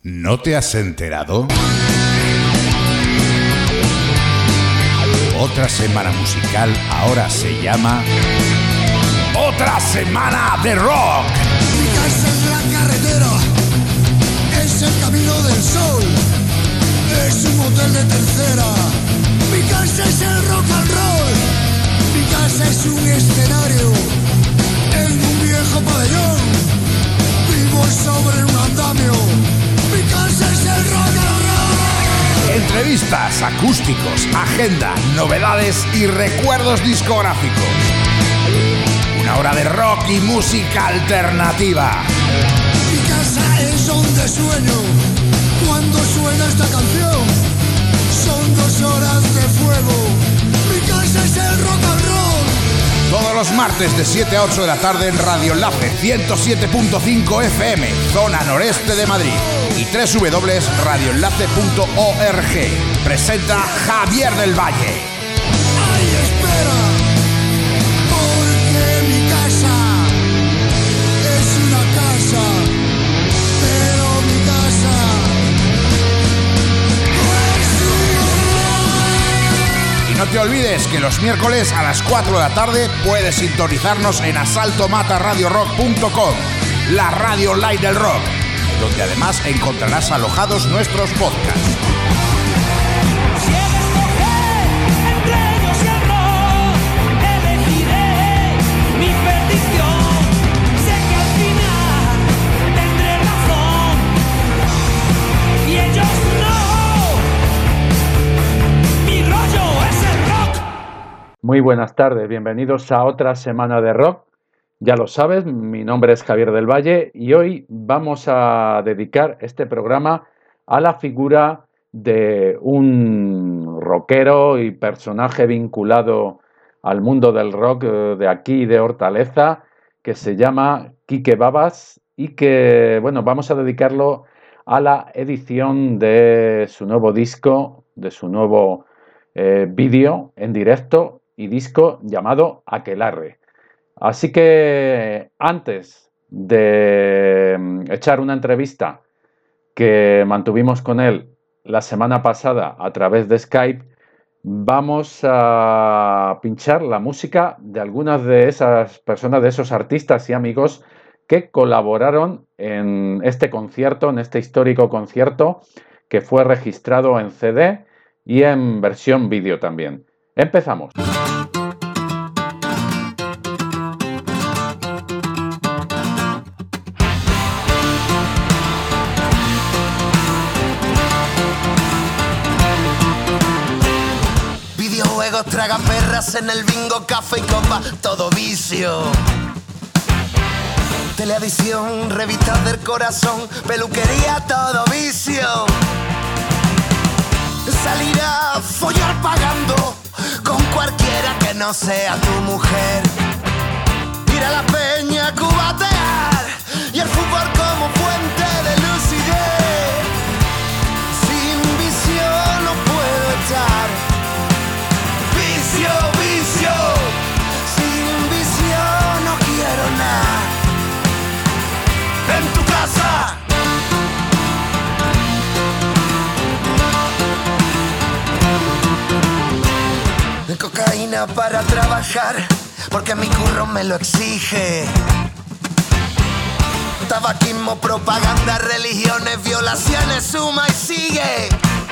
¿No te has enterado? Otra semana musical ahora se llama Otra Semana de Rock. Mi casa es la carretera, es el camino del sol, es un hotel de tercera. Mi casa es el rock and roll, mi casa es un escenario en un viejo pabellón, vivo sobre un andamio. Mi casa es el rock and roll. Entrevistas, acústicos, agenda, novedades y recuerdos discográficos. Una hora de rock y música alternativa. Mi casa es donde sueño cuando suena esta canción. Son 2 horas de fuego. Mi casa es el rock and roll. Todos los martes de 7 a 8 de la tarde en Radio Enlace 107.5 FM, zona noreste de Madrid, y www.radioenlace.org. Presenta Javier del Valle. ¡Ay, espera! Porque mi casa es una casa, pero mi casa es un... Y no te olvides que los miércoles a las 4 de la tarde puedes sintonizarnos en asaltomataradiorock.com, la radio online del rock, donde además encontrarás alojados nuestros podcasts. Si he de escoger entre ellos y el rock, elegiré mi perdición. Sé que al final tendré razón y ellos no. Mi rollo es el rock. Muy buenas tardes, bienvenidos a otra semana de rock. Ya lo sabes, mi nombre es Javier del Valle y hoy vamos a dedicar este programa a la figura de un rockero y personaje vinculado al mundo del rock de aquí de Hortaleza, que se llama Quique Babas, y que, bueno, vamos a dedicarlo a la edición de su nuevo disco, de su nuevo vídeo en directo y disco llamado Aquelarre. Así que antes de echar una entrevista que mantuvimos con él la semana pasada a través de Skype, vamos a pinchar la música de algunas de esas personas, de esos artistas y amigos que colaboraron en este concierto, en este histórico concierto que fue registrado en CD y en versión vídeo también. Empezamos. Videojuegos, tragaperras en el bingo, café y copa, todo vicio. Teleadicción, revistas del corazón, peluquería, todo vicio. Salir a follar pagando con cualquiera que no sea tu mujer. Ir a la peña, cubatear y el fútbol como fuente de lucidez. Sin visión no puedo estar. Vicio, vicio, sin visión no quiero nada. En tu casa. Cocaína para trabajar, porque mi curro me lo exige. Tabaquismo, propaganda, religiones, violaciones, suma y sigue.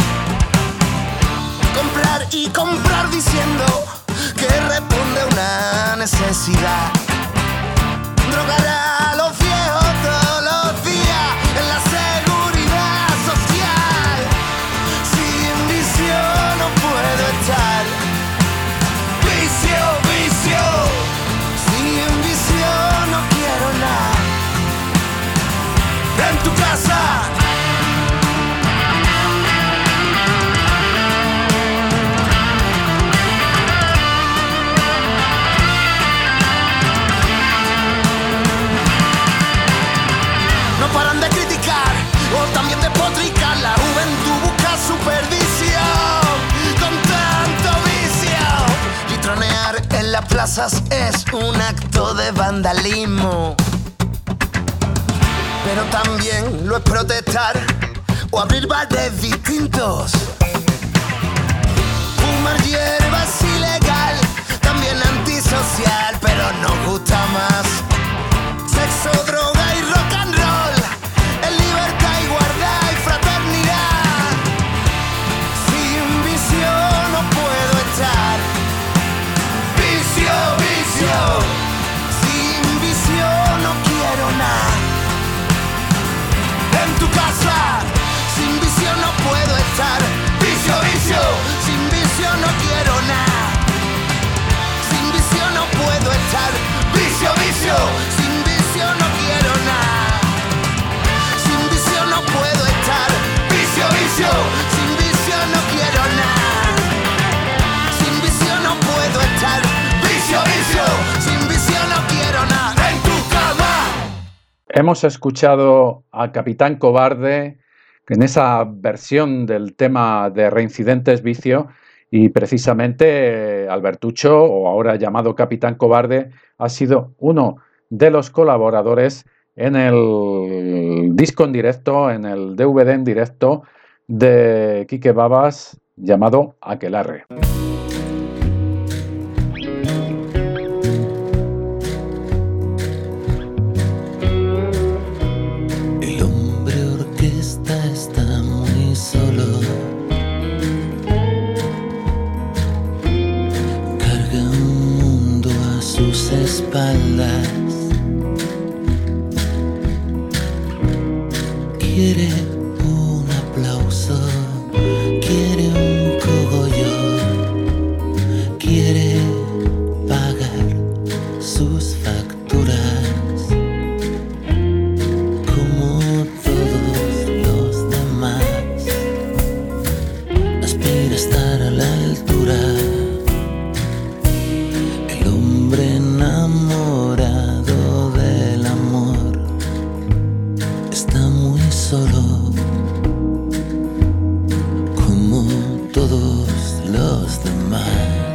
Comprar y comprar diciendo que responde a una necesidad. Drogar a los viejos todos los días en la seguridad social. Sin visión no puedo estar. Vicio, vicio, sin visión no quiero nada. En tu casa. No paran de criticar o también de potricar. La juventud busca su perdición con tanto vicio. Y tronear en las plazas es un acto de vandalismo. Pero también lo es protestar o abrir bares distintos. Fumar hierba es ilegal, también antisocial, pero nos gusta más. Sexo, droga y rock and roll, en libertad, igualdad y fraternidad. Sin vicio no puedo estar. Vicio, vicio. Sin vicio no quiero nada. En tu casa, sin vicio no puedo estar. Vicio, vicio. Sin vicio no quiero nada. Sin vicio no puedo estar. Vicio, vicio. Sin vicio no quiero nada. Sin vicio no puedo estar. Vicio, vicio. Sin vicio no quiero nada. Sin vicio no puedo estar. Vicio, vicio. Sin vicio no quiero nada. En tu cama. Hemos escuchado a Capitán Cobarde en esa versión del tema de Reincidentes Vicio, y precisamente Albertucho, o ahora llamado Capitán Cobarde, ha sido uno de los colaboradores en el disco en directo, en el DVD en directo de Quique Babas llamado Aquelarre. El hombre orquesta está muy solo. Carga un mundo a sus espaldas. Quiere un aplauso, quiere un cogollo, quiere pagar sus facturas como todos los demás. Aspira a estar a la altura. El hombre enamorado del amor está muy solo, como todos los demás.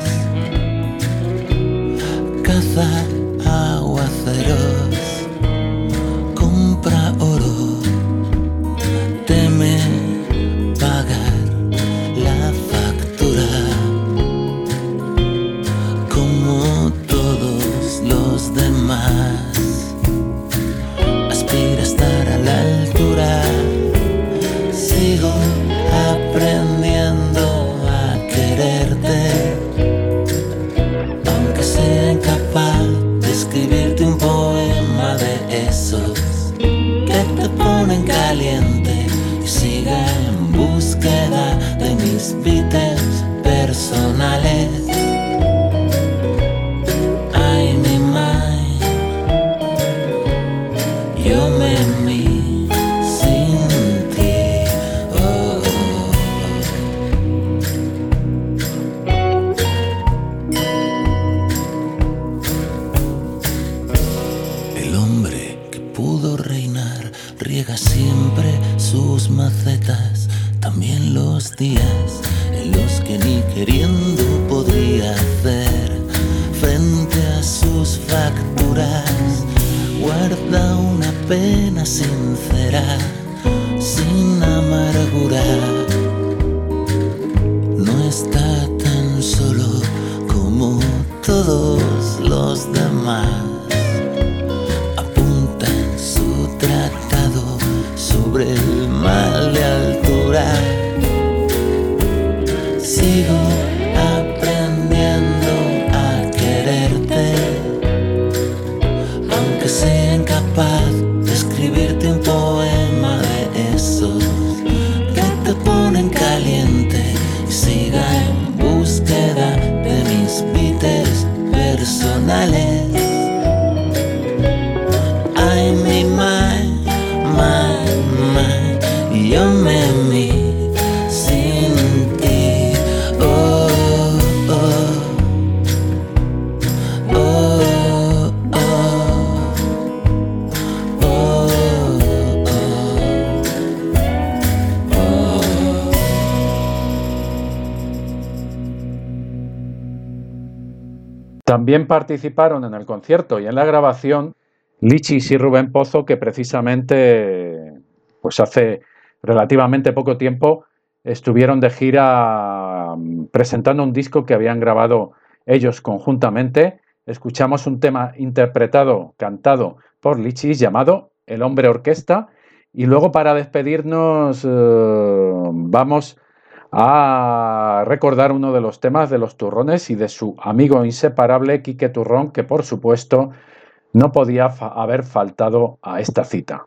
Caza aguaceros, compra oro, teme pagar la factura, como todos los demás. Aspira a estar a la altura. Sigo aprendiendo a quererte, aunque sea incapaz de escribirte un poema de esos que te ponen caliente, y siga en búsqueda de mis beats personales. Ay, mi mind, yo me mi sin ti. Oh, el hombre que pudo reinar riega siempre sus macetas, también los días en los que ni queriendo podría hacer frente a sus facturas. Guarda una pena sincera, sin amargura. No está tan solo como todos los demás. Apunta en su tratado sobre el mal de altura. Sigo aprendiendo a quererte, aunque sea incapaz de escribirte un poema de esos que te ponen caliente, y siga en búsqueda de mis beats personales. Ay, mi mind, yo me mi sin ti. Oh, oh, oh, oh, oh, oh. También participaron en el concierto y en la grabación Lichis y Rubén Pozo, que precisamente pues hace relativamente poco tiempo estuvieron de gira presentando un disco que habían grabado ellos conjuntamente. Escuchamos un tema interpretado, cantado por Lichis llamado El Hombre Orquesta. Y luego, para despedirnos, vamos a recordar uno de los temas de Los Turrones y de su amigo inseparable Quique Turrón, que por supuesto no podía haber faltado a esta cita.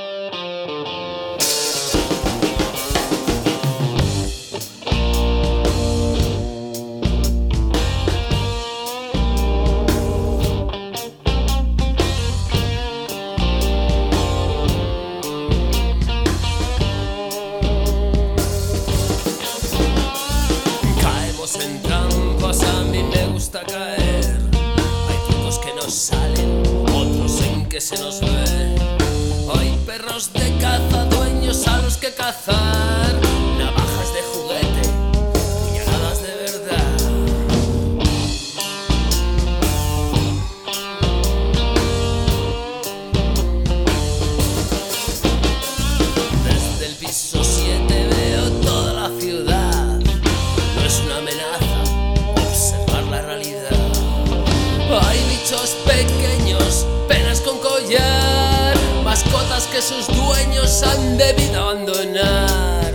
Se nos ve. Hay perros de caza, dueños a los que cazar, navajas de juguete, puñaladas de verdad. Desde el piso 7 veo toda la ciudad. No es una amenaza observar la realidad. Hay bichos pequeños, penas con collar, mascotas que sus dueños han debido abandonar.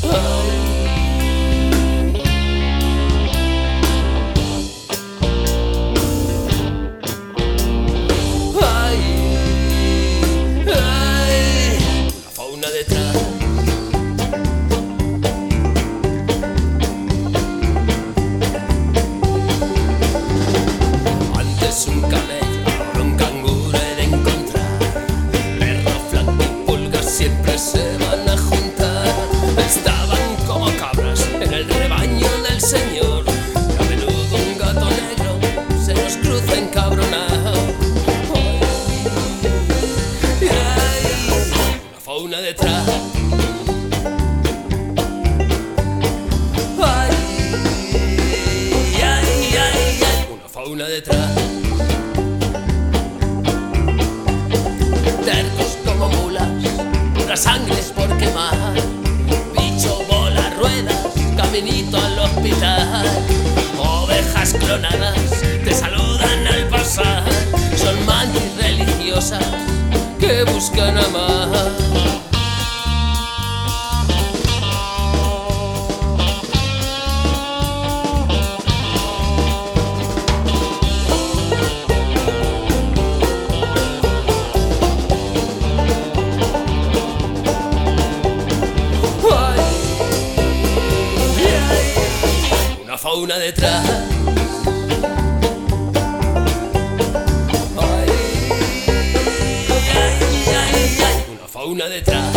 La fauna detrás. Antes un camello, un canguro he de encontrar. Perro, flaco y pulga siempre se van a juntar. Estaban como cabras en el rebaño del Señor. A menudo un gato negro se nos cruza encabronado. Una fauna detrás. Una fauna detrás. Tercos como mulas, puras sangres por quemar. Bicho, bola, ruedas, caminito al hospital. Ovejas clonadas te saludan al pasar. Son mantis religiosas que buscan amar. Fauna detrás. Una fauna detrás.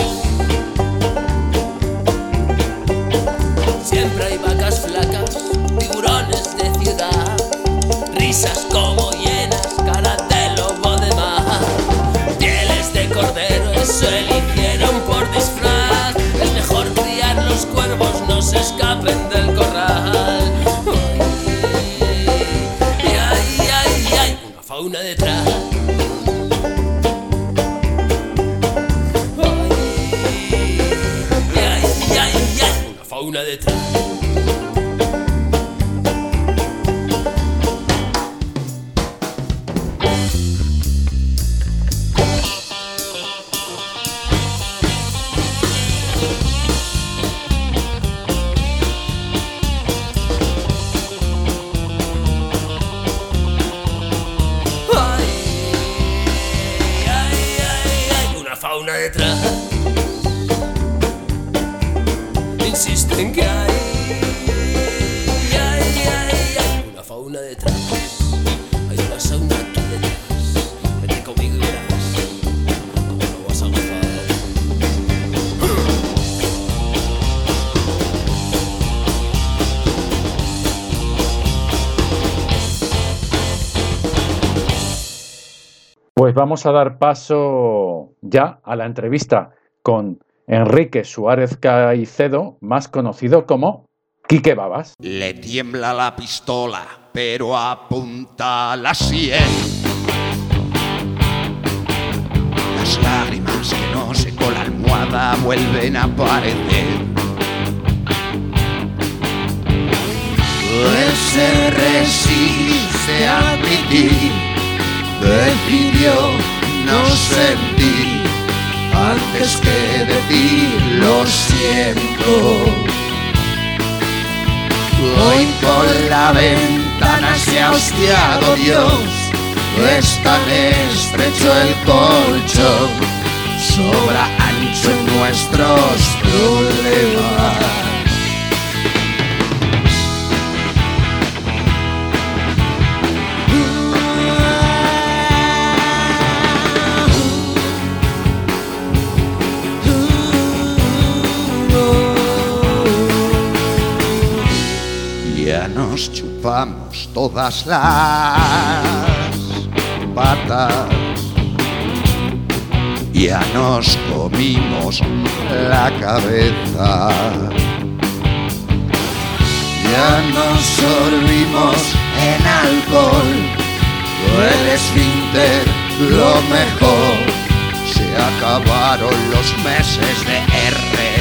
Siempre hay vacas flacas, tiburones de ciudad, risas como hienas, cara de lobo de mar, pieles de cordero, eso eligieron por disfraz. Es mejor criar los cuervos, no se escapen del corral. Fauna detrás. Una fauna detrás. Fauna detrás. Insisten que hay una fauna detrás. Hay una sauna aquí detrás. Vete conmigo y verás cómo lo vas a gozar. Pues vamos a dar paso ya a la entrevista con Enrique Suárez Caicedo, más conocido como Quique Babas. Le tiembla la pistola, pero apunta a la sien. Las lágrimas que no secó la almohada nada vuelven a aparecer. Pues se resiste a admitir, decidió no sentir antes que decir lo siento. Hoy por la ventana se ha hostiado Dios, es tan estrecho el colchón, sobra ancho en nuestros problemas. Ya nos chupamos todas las patas, ya nos comimos la cabeza, ya nos sorbimos en alcohol, el esfínter lo mejor, se acabaron los meses de R.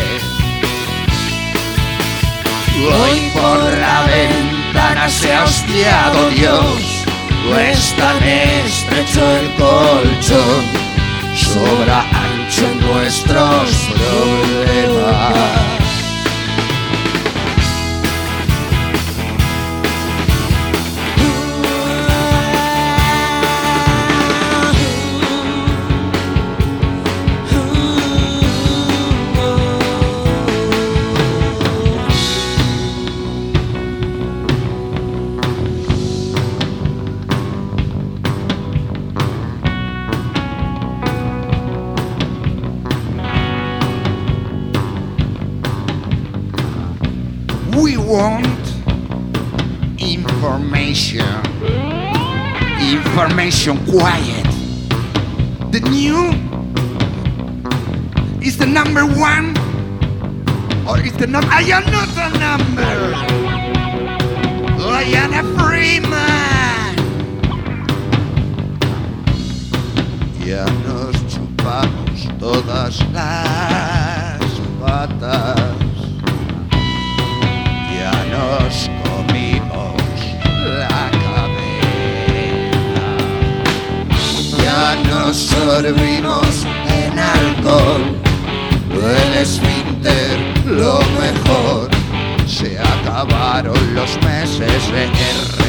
Hoy por la ventana se ha hostiado Dios, es tan estrecho el colchón, sobra ancho en nuestros problemas. We want information. Information quiet. The new is the number one, or is the number? I am not a number. I am a free man. Ya nos chupamos todas las patas. Ya nos comimos la cabeza, ya nos sorbimos en alcohol, el esfínter lo mejor, se acabaron los meses de R.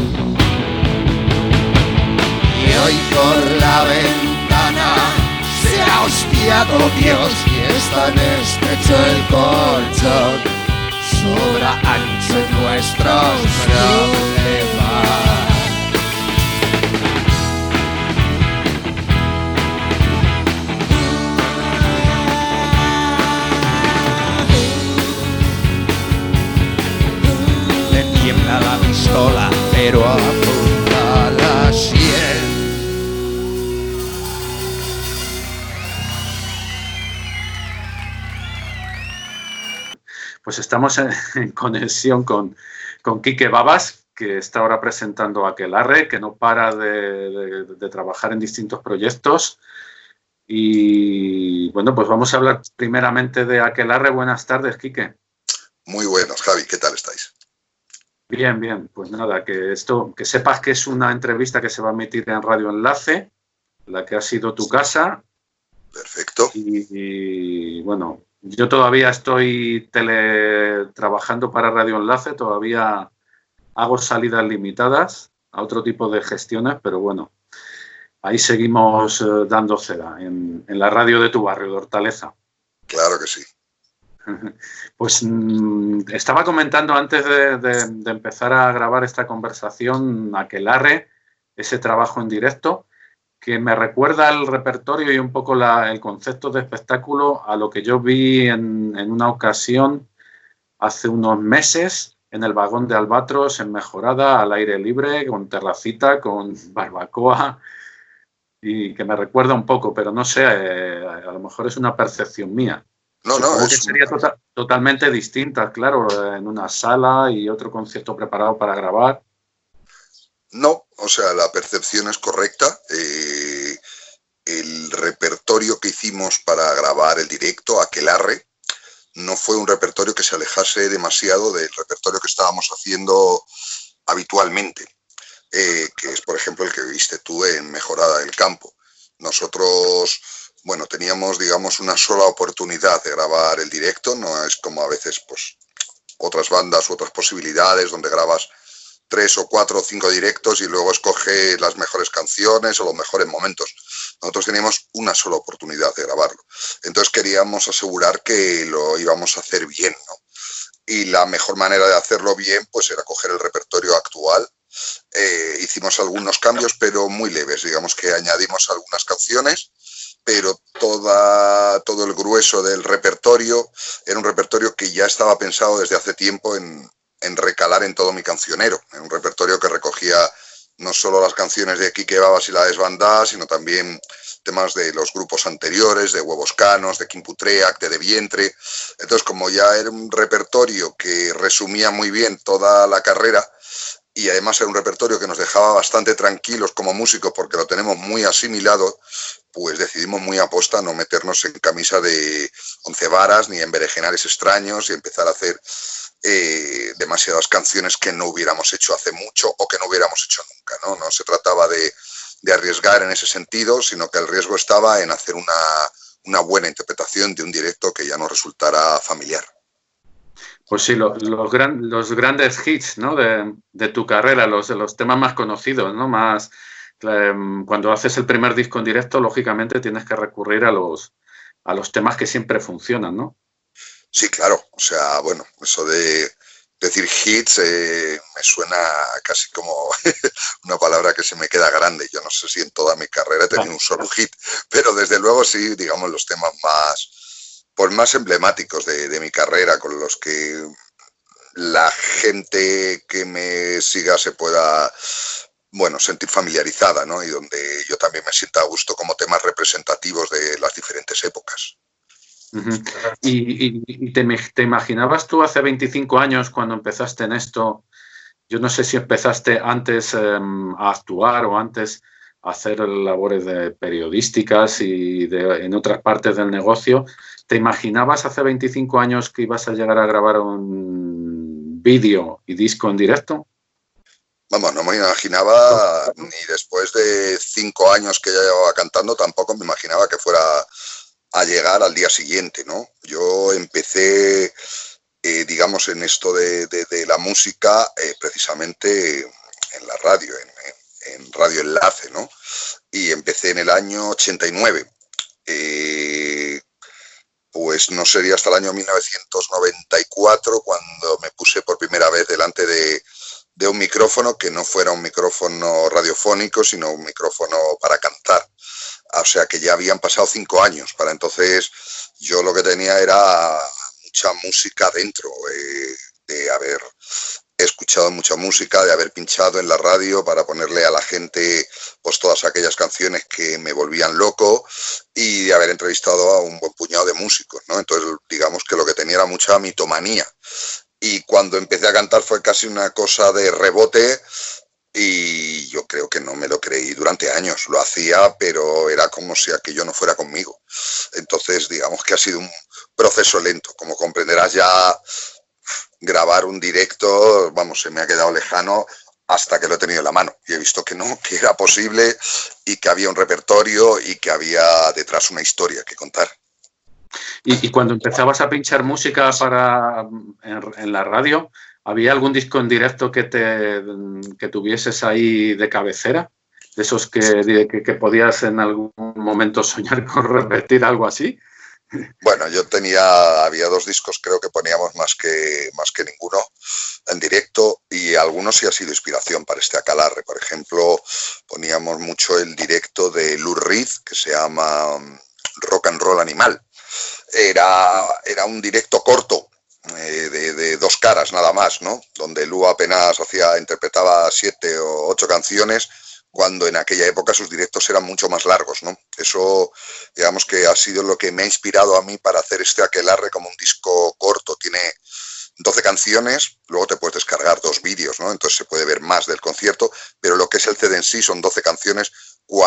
Y hoy por la ventana se ha hostiado Dios y es tan estrecho el colchón, sobra ancho en nuestros problemas. Le tiembla la pistola, pero apunta a la sien. Pues estamos en conexión con Quique Babas, que está ahora presentando Aquelarre, que no para de trabajar en distintos proyectos. Y bueno, pues vamos a hablar primeramente de Aquelarre. Buenas tardes, Quique. Muy buenas, Javi, ¿qué tal estáis? Bien, bien. Pues nada, que sepas que es una entrevista que se va a emitir en Radio Enlace, la que ha sido tu casa. Perfecto. Y bueno, yo todavía estoy teletrabajando para Radio Enlace, todavía hago salidas limitadas a otro tipo de gestiones, pero bueno, ahí seguimos dando cera en la radio de tu barrio, de Hortaleza. Claro que sí. Pues estaba comentando antes de empezar a grabar esta conversación Aquelarre, ese trabajo en directo, que me recuerda el repertorio y un poco el concepto de espectáculo a lo que yo vi en una ocasión hace unos meses en el vagón de Albatros en Mejorada, al aire libre, con terracita, con barbacoa, y que me recuerda un poco, pero no sé, a lo mejor es una percepción mía. No, Supongo es... que sería totalmente distinta, claro, en una sala y otro concierto preparado para grabar. No, o sea, la percepción es correcta. el repertorio que hicimos para grabar el directo, Aquelarre, no fue un repertorio que se alejase demasiado del repertorio que estábamos haciendo habitualmente, que es, por ejemplo, el que viste tú en Mejorada del Campo. Nosotros, bueno, teníamos, digamos, una sola oportunidad de grabar el directo, no es como a veces, pues, otras bandas u otras posibilidades donde grabas 3 o 4 o 5 directos y luego escoges las mejores canciones o los mejores momentos. Nosotros teníamos una sola oportunidad de grabarlo. Entonces queríamos asegurar que lo íbamos a hacer bien, ¿no? Y la mejor manera de hacerlo bien, pues, era coger el repertorio actual. Hicimos algunos cambios, pero muy leves. Digamos que añadimos algunas canciones, pero todo el grueso del repertorio era un repertorio que ya estaba pensado desde hace tiempo en recalar en todo mi cancionero. En un repertorio que recogía no solo las canciones de Quique Babas y la Desbandada, sino también temas de los grupos anteriores, de Huevos Canos, de Quimputreac, de Vientre. Entonces, como ya era un repertorio que resumía muy bien toda la carrera, y además era un repertorio que nos dejaba bastante tranquilos como músicos porque lo tenemos muy asimilado, pues decidimos muy aposta no meternos en camisa de 11 varas ni en berenjenales extraños y empezar a hacer demasiadas canciones que no hubiéramos hecho hace mucho o que no hubiéramos hecho nunca, ¿no? No se trataba de arriesgar en ese sentido, sino que el riesgo estaba en hacer una buena interpretación de un directo que ya nos resultara familiar. Pues sí, los grandes hits, ¿no? de tu carrera, los temas más conocidos, ¿no? Más cuando haces el primer disco en directo, lógicamente tienes que recurrir a los temas que siempre funcionan, ¿no? Sí, claro. O sea, bueno, eso de decir hits me suena casi como una palabra que se me queda grande. Yo no sé si en toda mi carrera he tenido un solo hit, pero desde luego sí, digamos, los temas más emblemáticos de mi carrera, con los que la gente que me siga se pueda, bueno, sentir familiarizada, ¿no? Y donde yo también me sienta a gusto como temas representativos de las diferentes épocas. Uh-huh. ¿Y te imaginabas tú hace 25 años cuando empezaste en esto? Yo no sé si empezaste antes a actuar o antes a hacer labores periodísticas y en otras partes del negocio. ¿Te imaginabas hace 25 años que ibas a llegar a grabar un vídeo y disco en directo? Vamos, no me imaginaba, ni después de 5 años que ya llevaba cantando, tampoco me imaginaba que fuera a llegar al día siguiente, ¿no? Yo empecé, digamos, en esto de la música, precisamente en la radio, en Radio Enlace, ¿no? Y empecé en el año 89. Pues no sería hasta el año 1994 cuando me puse por primera vez delante de un micrófono que no fuera un micrófono radiofónico, sino un micrófono para cantar. O sea que ya habían pasado 5 años. Para entonces yo lo que tenía era mucha música dentro, de haber escuchado mucha música, de haber pinchado en la radio para ponerle a la gente pues todas aquellas canciones que me volvían loco y de haber entrevistado a un buen puñado de músicos, ¿no? Entonces digamos que lo que tenía era mucha mitomanía. Y cuando empecé a cantar fue casi una cosa de rebote y yo creo que no me lo creí durante años. Lo hacía, pero era como si aquello no fuera conmigo. Entonces, digamos que ha sido un proceso lento. Como comprenderás ya, grabar un directo, vamos, se me ha quedado lejano hasta que lo he tenido en la mano. Y he visto que no, que era posible y que había un repertorio y que había detrás una historia que contar. Y cuando empezabas a pinchar música en la radio, ¿había algún disco en directo que tuvieses ahí de cabecera? ¿De esos que podías en algún momento soñar con repetir algo así? Bueno, había 2 discos, creo que poníamos más que ninguno en directo, y algunos sí ha sido inspiración para este Aquelarre. Por ejemplo, poníamos mucho el directo de Lou Reed, que se llama Rock and Roll Animal. Era un directo corto, de 2 caras nada más, ¿no? Donde Lou apenas interpretaba 7 o 8 canciones, cuando en aquella época sus directos eran mucho más largos, ¿no? Eso, digamos que ha sido lo que me ha inspirado a mí para hacer este Aquelarre como un disco corto. Tiene 12 canciones, luego te puedes descargar 2 vídeos, ¿no? Entonces se puede ver más del concierto, pero lo que es el CD en sí son 12 canciones,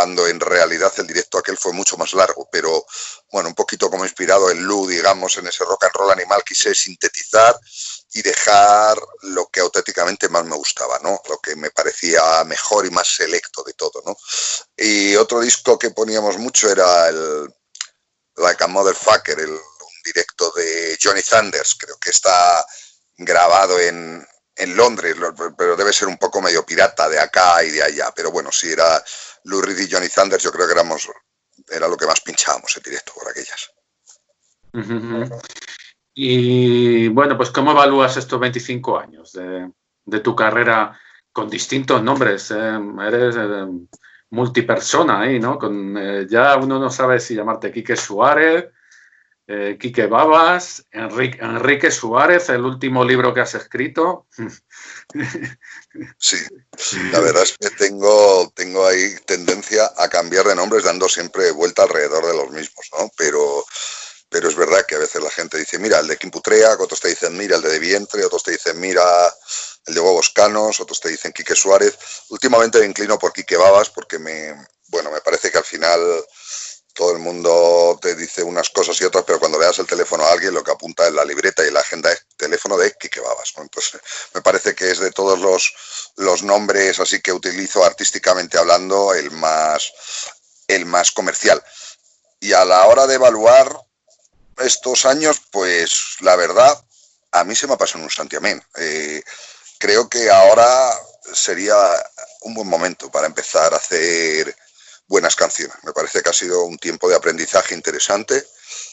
cuando en realidad el directo aquel fue mucho más largo, pero bueno, un poquito como inspirado en Lou, digamos, en ese rock and roll animal, quise sintetizar y dejar lo que auténticamente más me gustaba, ¿no? Lo que me parecía mejor y más selecto de todo, ¿no? Y otro disco que poníamos mucho era el Like a Motherfucker, un directo de Johnny Thunders, creo que está grabado en Londres, pero debe ser un poco medio pirata de acá y de allá, pero bueno, si era Lou Reed y Johnny Thunders, yo creo que era lo que más pinchábamos en directo por aquellas. Y bueno, pues ¿cómo evalúas estos 25 años de tu carrera con distintos nombres? Eres multipersona ahí, ¿no? Ya uno no sabe si llamarte Quique Suárez, Quique Babas, Enrique Suárez, el último libro que has escrito. Sí, la verdad es que tengo ahí tendencia a cambiar de nombres dando siempre vuelta alrededor de los mismos, ¿no? Pero es verdad que a veces la gente dice, mira, el de Quimputrea, otros te dicen, mira, el de Vientre, otros te dicen, mira, el de Huevos Canos, otros te dicen Quique Suárez. Últimamente me inclino por Quique Babas porque me parece que al final todo el mundo te dice unas cosas y otras, pero cuando le das el teléfono a alguien lo que apunta en la libreta y la agenda es teléfono de Quique Babas, ¿no? Entonces me parece que es de todos los nombres así que utilizo artísticamente hablando el más comercial. Y a la hora de evaluar estos años, pues la verdad, a mí se me ha pasado un santiamén. Creo que ahora sería un buen momento para empezar a hacer buenas canciones. Me parece que ha sido un tiempo de aprendizaje interesante,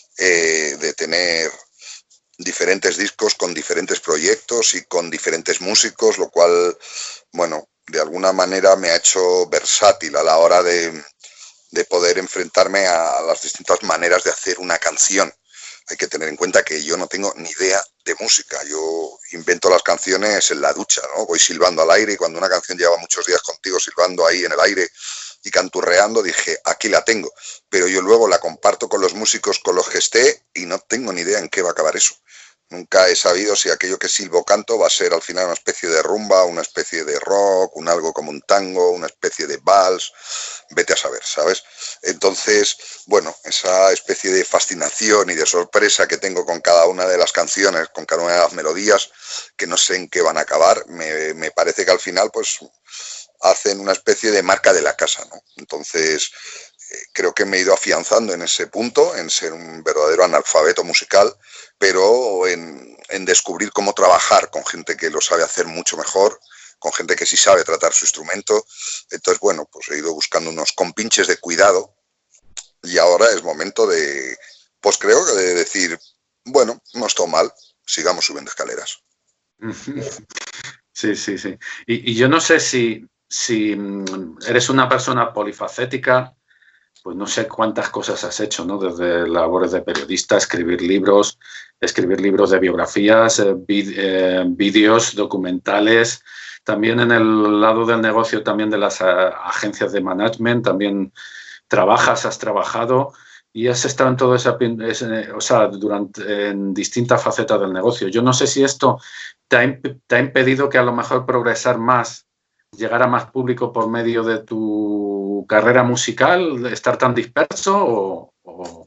de tener diferentes discos con diferentes proyectos y con diferentes músicos, lo cual, bueno, de alguna manera me ha hecho versátil a la hora de poder enfrentarme a las distintas maneras de hacer una canción. Hay que tener en cuenta que yo no tengo ni idea de música. Yo invento las canciones en la ducha, ¿no? Voy silbando al aire y cuando una canción lleva muchos días contigo silbando ahí en el aire y canturreando, dije, aquí la tengo. Pero yo luego la comparto con los músicos con los que esté y no tengo ni idea en qué va a acabar eso. Nunca he sabido si aquello que silbo canto va a ser al final una especie de rumba, una especie de rock, algo como un tango, una especie de vals, vete a saber, ¿sabes? Entonces, bueno, esa especie de fascinación y de sorpresa que tengo con cada una de las canciones, con cada una de las melodías, que no sé en qué van a acabar, me parece que al final pues hacen una especie de marca de la casa, ¿no? Entonces, creo que me he ido afianzando en ese punto, en ser un verdadero analfabeto musical, pero en descubrir cómo trabajar con gente que lo sabe hacer mucho mejor, con gente que sí sabe tratar su instrumento. Entonces, bueno, pues he ido buscando unos compinches de cuidado y ahora es momento de, pues creo que de decir, bueno, no está mal, sigamos subiendo escaleras. Sí. Y yo no sé si eres una persona polifacética, pues no sé cuántas cosas has hecho, ¿no? Desde labores de periodista, escribir libros de biografías, vídeos, documentales. También en el lado del negocio, también de las agencias de management, también has trabajado y has estado en todo en distintas facetas del negocio. Yo no sé si esto te ha impedido que a lo mejor progresar más, llegar a más público por medio de tu carrera musical, estar tan disperso o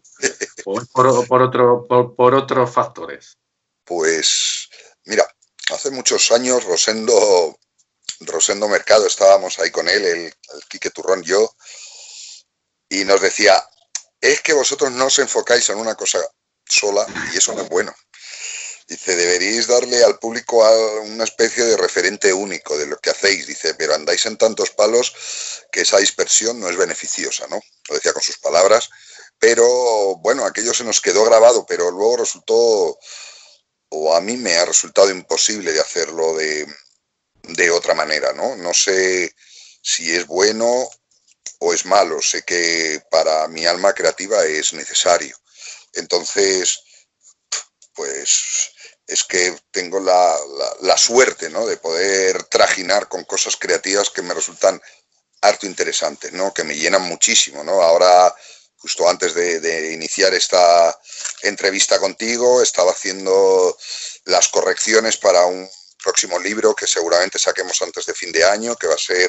por otros factores. Pues mira, hace muchos años Rosendo Mercado, estábamos ahí con él, el Quique Turrón, yo, y nos decía, es que vosotros no os enfocáis en una cosa sola y eso no es bueno. Dice, deberíais darle al público una especie de referente único de lo que hacéis. Dice, pero andáis en tantos palos que esa dispersión no es beneficiosa, ¿no? Lo decía con sus palabras. Pero, bueno, aquello se nos quedó grabado, pero luego resultó, o a mí me ha resultado imposible de hacerlo de otra manera, ¿no? No sé si es bueno o es malo. Sé que para mi alma creativa es necesario. Entonces, pues es que tengo la suerte, ¿no? De poder trajinar con cosas creativas que me resultan harto interesantes, ¿no? Que me llenan muchísimo, ¿no? Ahora, justo antes de iniciar esta entrevista contigo, estaba haciendo las correcciones para un próximo libro que seguramente saquemos antes de fin de año, que va a ser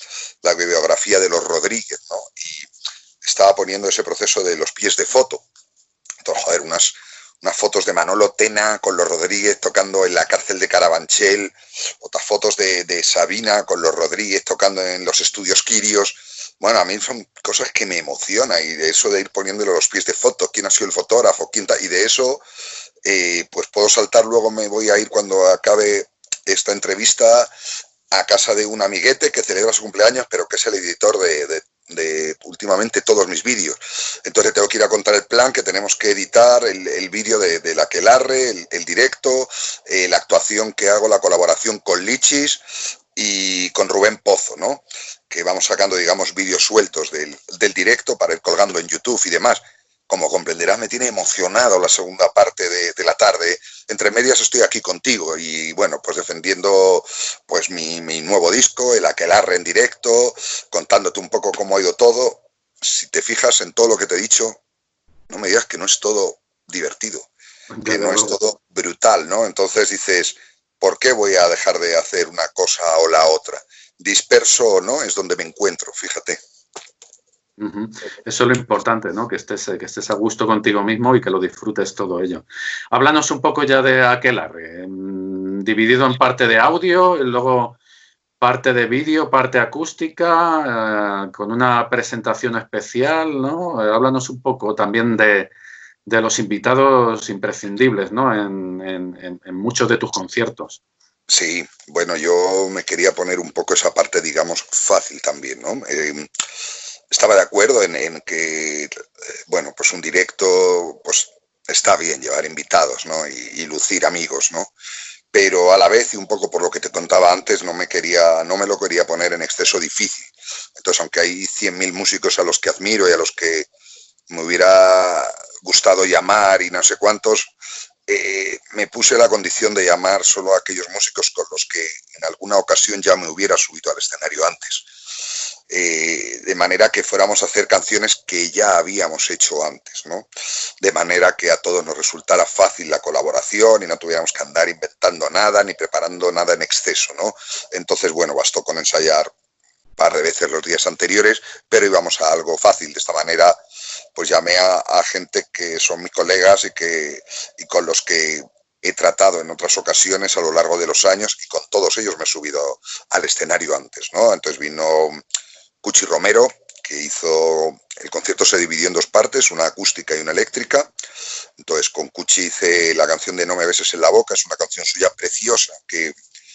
la biografía de los Rodríguez, ¿no? Y estaba poniendo ese proceso de los pies de foto. Entonces, joder, unas fotos de Manolo Tena con los Rodríguez tocando en la cárcel de Carabanchel, otras fotos de Sabina con los Rodríguez tocando en los estudios Quirios. Bueno, a mí son cosas que me emocionan, y de eso de ir poniéndole los pies de foto, quién ha sido el fotógrafo, y de eso pues puedo saltar. Luego me voy a ir, cuando acabe esta entrevista, a casa de un amiguete que celebra su cumpleaños, pero que es el editor de últimamente todos mis vídeos. Entonces tengo que ir a contar el plan, que tenemos que editar el vídeo del Aquelarre, el directo, la actuación que hago, la colaboración con Lichis y con Rubén Pozo, ¿no? Que vamos sacando, digamos, vídeos sueltos del directo para ir colgando en YouTube y demás. Como comprenderás, me tiene emocionado la segunda parte de la tarde. Entre medias estoy aquí contigo y, bueno, pues defendiendo pues mi nuevo disco, el Aquelarre en directo, contándote un poco cómo ha ido todo. Si te fijas en todo lo que te he dicho, no me digas que no es todo divertido, que no es todo brutal, ¿no? Entonces dices, ¿por qué voy a dejar de hacer una cosa o la otra? Disperso o no, es donde me encuentro, fíjate. Eso es lo importante, ¿no? Que estés a gusto contigo mismo y que lo disfrutes todo ello. Háblanos un poco ya de Aquelarre, dividido en parte de audio, y luego parte de vídeo, parte acústica, con una presentación especial, ¿no? Háblanos un poco también de los invitados imprescindibles, ¿no? En muchos de tus conciertos. Sí, bueno, yo me quería poner un poco esa parte, digamos, fácil también, ¿no? Estaba de acuerdo en que, bueno, pues un directo, pues está bien llevar invitados, ¿no? Y lucir amigos, ¿no? Pero a la vez, y un poco por lo que te contaba antes, no me lo quería poner en exceso difícil. Entonces, aunque hay 100.000 músicos a los que admiro y a los que me hubiera gustado llamar y no sé cuántos, me puse la condición de llamar solo a aquellos músicos con los que en alguna ocasión ya me hubiera subido al escenario antes. De manera que fuéramos a hacer canciones que ya habíamos hecho antes, ¿no? De manera que a todos nos resultara fácil la colaboración y no tuviéramos que andar inventando nada ni preparando nada en exceso, ¿no? Entonces, bueno, bastó con ensayar un par de veces los días anteriores, pero íbamos a algo fácil. De esta manera, pues llamé a gente que son mis colegas y con los que he tratado en otras ocasiones a lo largo de los años, y con todos ellos me he subido al escenario antes, ¿no? Entonces vino Cuchi Romero, que hizo... El concierto se dividió en dos partes, una acústica y una eléctrica. Entonces con Cuchi hice la canción de No me beses en la boca, es una canción suya preciosa que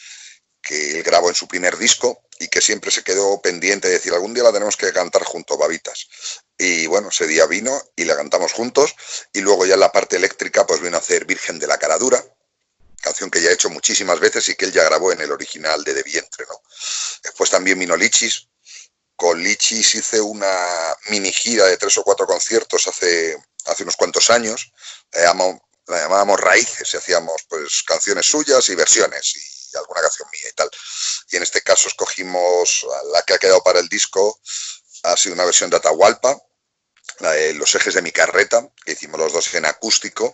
él grabó en su primer disco y que siempre se quedó pendiente de decir, algún día la tenemos que cantar juntos, Babitas. Y bueno, ese día vino y la cantamos juntos, y luego ya en la parte eléctrica pues vino a hacer Virgen de la Caradura, canción que ya he hecho muchísimas veces y que él ya grabó en el original de Vientre, ¿no? Después también vino Lichis. Con Lichis hice una mini gira de 3 o 4 conciertos hace unos cuantos años. La llamábamos Raíces, y hacíamos pues canciones suyas y versiones y alguna canción mía y tal. Y en este caso escogimos la que ha quedado para el disco. Ha sido una versión de Atahualpa, la de Los ejes de mi carreta, que hicimos los dos en acústico.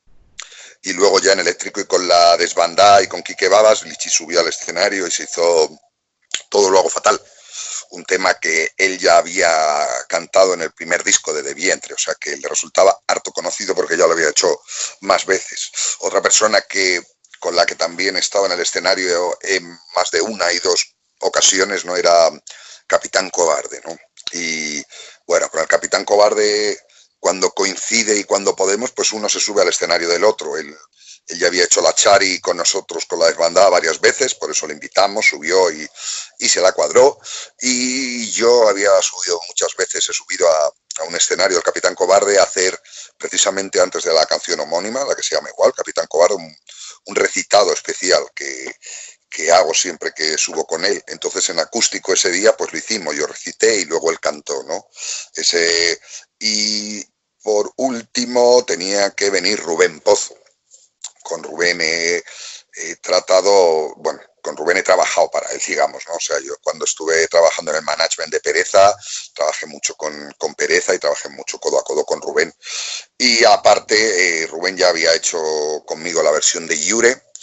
Y luego ya en eléctrico y con la desbandada y con Quique Babas, Lichis subió al escenario y se hizo Todo lo hago fatal. Un tema que él ya había cantado en el primer disco de Vientre, o sea que le resultaba harto conocido porque ya lo había hecho más veces. Otra persona con la que también estaba en el escenario en más de una y dos ocasiones, ¿no? Era Capitán Cobarde, ¿no? Y bueno, con el Capitán Cobarde, cuando coincide y cuando podemos, pues uno se sube al escenario del otro. Él ya había hecho la Chari con nosotros, con la desbandada, varias veces, por eso le invitamos, subió y se la cuadró. Y yo había subido muchas veces, he subido a un escenario del Capitán Cobarde a hacer, precisamente antes de la canción homónima, la que se llama igual, Capitán Cobarde, un recitado especial que hago siempre que subo con él. Entonces en acústico ese día pues lo hicimos, yo recité y luego él cantó, ¿no? Y por último tenía que venir Rubén Pozo. Con Rubén he tratado, bueno, con Rubén he trabajado para él, digamos, ¿no? O sea, yo cuando estuve trabajando en el management de Pereza, trabajé mucho con Pereza y trabajé mucho codo a codo con Rubén. Y aparte, Rubén ya había hecho conmigo la versión de Iure,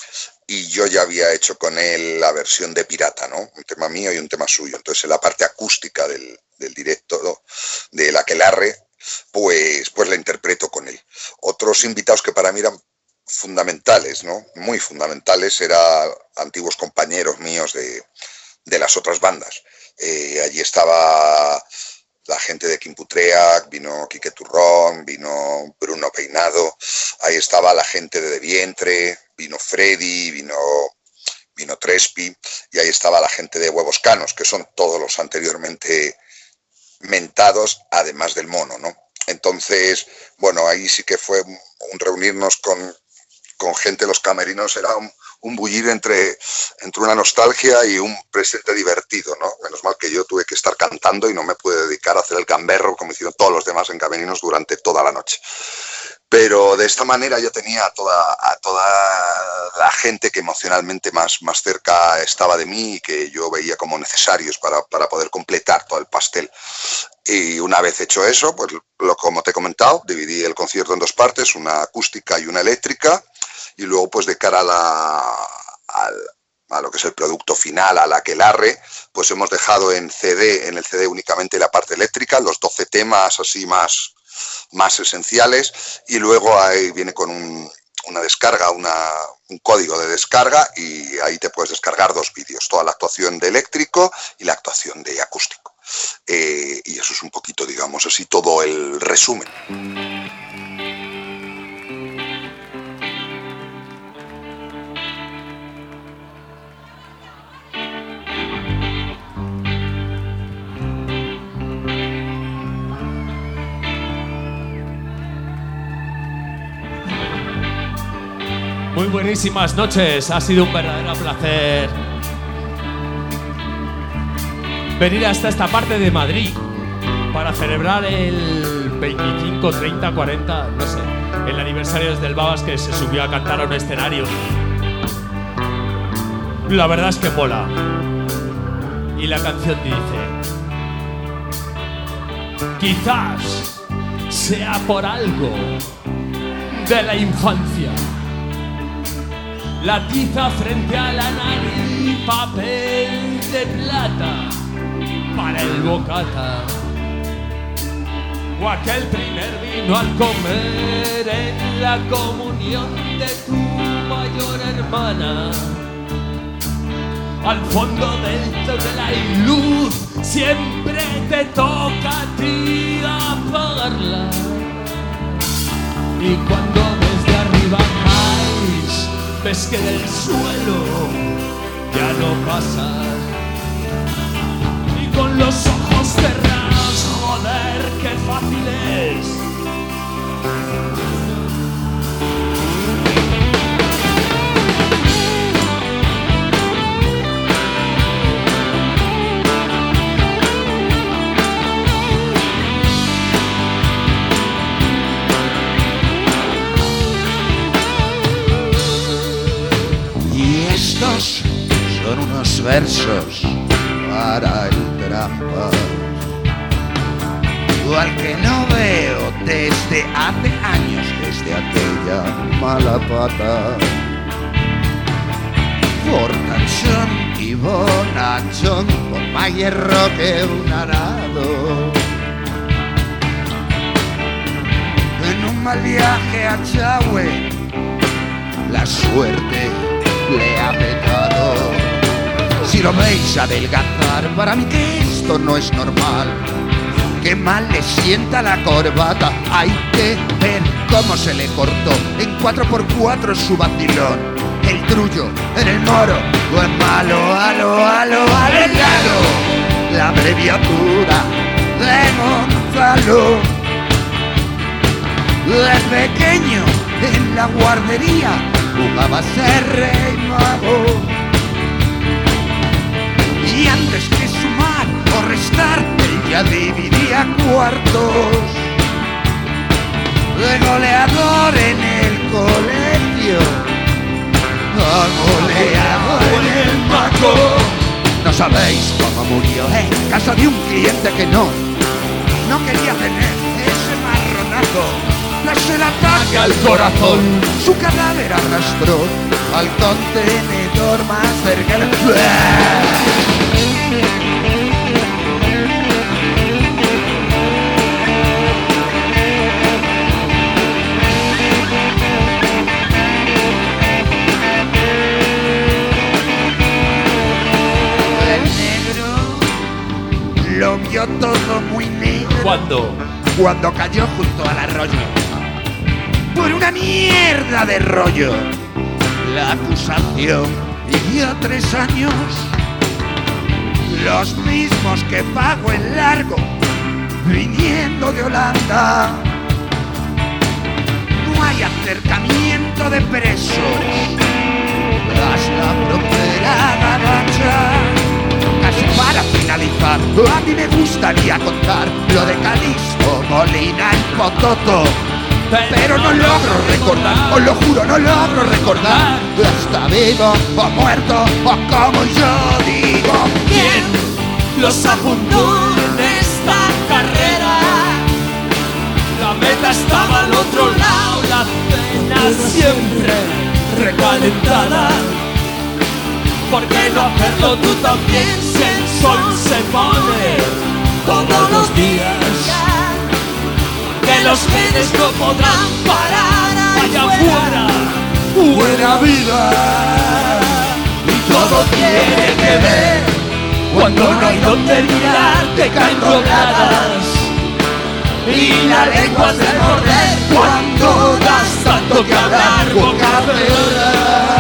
y yo ya había hecho con él la versión de Pirata, ¿no? Un tema mío y un tema suyo. Entonces en la parte acústica del directo, ¿no?, del Aquelarre, pues la interpreto con él. Otros invitados que para mí eran fundamentales, ¿no?, muy fundamentales, eran antiguos compañeros míos de las otras bandas. Allí estaba la gente de Quimputreac, vino Quique Turrón, vino Bruno Peinado, ahí estaba la gente de Vientre, vino Freddy, vino Trespi, y ahí estaba la gente de Huevos Canos, que son todos los anteriormente mentados, además del Mono, ¿no? Entonces, bueno, ahí sí que fue un reunirnos con gente, los camerinos, era un bullir entre una nostalgia y un presente divertido, ¿no? Menos mal que yo tuve que estar cantando y no me pude dedicar a hacer el gamberro como hicieron todos los demás en camerinos durante toda la noche. Pero de esta manera yo tenía a toda la gente que emocionalmente más cerca estaba de mí y que yo veía como necesarios para poder completar todo el pastel. Y una vez hecho eso, pues como te he comentado, dividí el concierto en dos partes, una acústica y una eléctrica, y luego pues de cara a lo que es el producto final, al Aquelarre, pues hemos dejado en el CD únicamente la parte eléctrica, los 12 temas así más esenciales, y luego ahí viene con una descarga, un código de descarga, y ahí te puedes descargar 2 vídeos, toda la actuación de eléctrico y la actuación de acústico. Y eso es un poquito, digamos así, todo el resumen. Muy buenísimas noches, ha sido un verdadero placer venir hasta esta parte de Madrid para celebrar el 25, 30, 40, no sé, el aniversario desde el Babas, que se subió a cantar a un escenario. La verdad es que mola. Y la canción dice: quizás sea por algo de la infancia, la tiza frente a la nariz, papel de plata para el bocata, o aquel primer vino al comer en la comunión de tu mayor hermana. Al fondo del de la luz siempre te toca a ti apagarla, y cuando desde arriba caes, ves que del suelo ya no pasas, y con los ojos cerrados, joder, qué fácil es. Estos son unos versos para el trampa, al que no veo desde hace años, desde aquella mala pata. Fortachón y bonachón, por más hierro que un arado. En un mal viaje a Chahue, la suerte le ha petado. Si lo veis adelgazar, para mí que esto no es normal. Qué mal le sienta la corbata, hay que ver cómo se le cortó en 4x4 su vacilón. El trullo en el moro, o es malo, alelado. La abreviatura de Gonzalo. De pequeño en la guardería jugaba a ser rey mago, y antes que sumar o restar él ya dividía cuartos. De goleador en el colegio a goleador en el maco. No sabéis cómo murió en casa de un cliente que no quería tener ese marronazo. Tras el ataque al corazón, su cadáver arrastró a al contenedor más cercano. Lo vio todo muy negro. Cuando cayó junto al arroyo. Por una mierda de rollo. La acusación vivió 3 años. Los mismos que pagó el largo viniendo de Holanda. No hay acercamiento de presos hasta la frontera gabacha. Casi para finalizar, a mí me gustaría contar lo de Calixto, Molina y Pototo, pero no logro recordar, os lo juro, no logro recordar. Está vivo o muerto o como yo digo. ¿Quién los apuntó en esta carrera? La meta estaba al otro lado, la cena siempre recalentada. ¿Por qué no hacerlo tú también si el sol se pone todos los días? Que los genes no podrán parar allá afuera. Buena vida. Y todo tiene que ver. Cuando no hay donde mirar te caen rodadas. Y la lengua es de morder cuando das tanto que hablar boca afuera.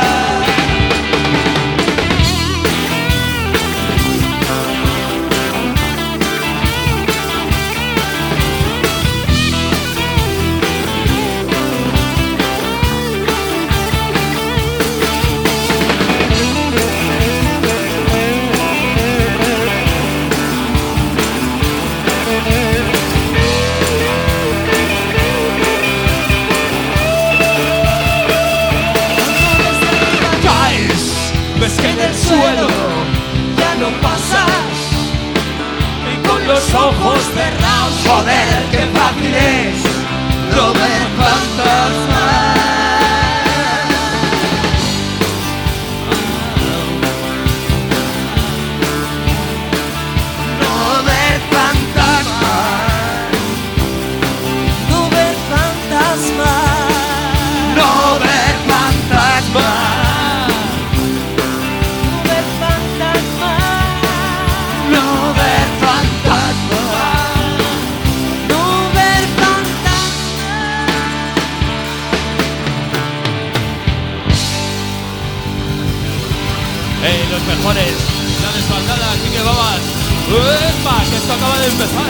Ves que en el suelo ya no pasas y con los ojos cerrados, joder, qué fácil es no ver fantasmas. No ver fantasmas. No ver fantasmas. No ver fantasmas. Los mejores, la desfaldada, aquí que babas. ¡Epa! Que esto acaba de empezar.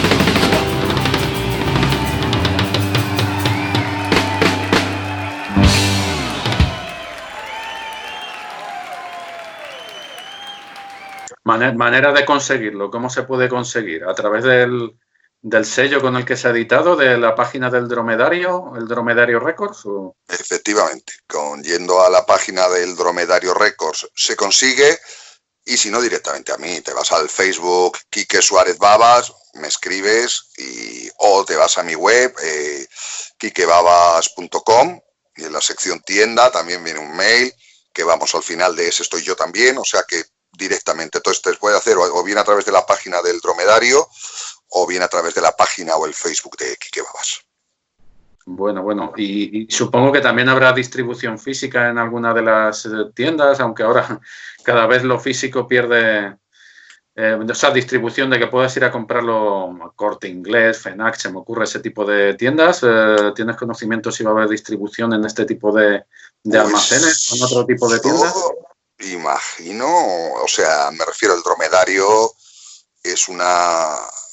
Manera de conseguirlo, ¿cómo se puede conseguir? ¿A través del sello con el que se ha editado, de la página del Dromedario, el Dromedario Records? ¿O? Efectivamente, yendo a la página del Dromedario Records se consigue, y si no, directamente a mí. Te vas al Facebook Quique Suárez Babas, me escribes, o te vas a mi web, quiquebabas.com, y en la sección tienda también viene un mail, que vamos, al final de ese estoy yo también, o sea que directamente todo esto se puede hacer o bien a través de la página del Dromedario o bien a través de la página o el Facebook de Quique Babas. Bueno, y supongo que también habrá distribución física en alguna de las tiendas, aunque ahora cada vez lo físico pierde, distribución de que puedas ir a comprarlo a Corte Inglés, Fnac, se me ocurre ese tipo de tiendas. ¿Tienes conocimiento si va a haber distribución en este tipo de almacenes o en otro tipo de tiendas? Imagino, o sea, me refiero al Dromedario, es una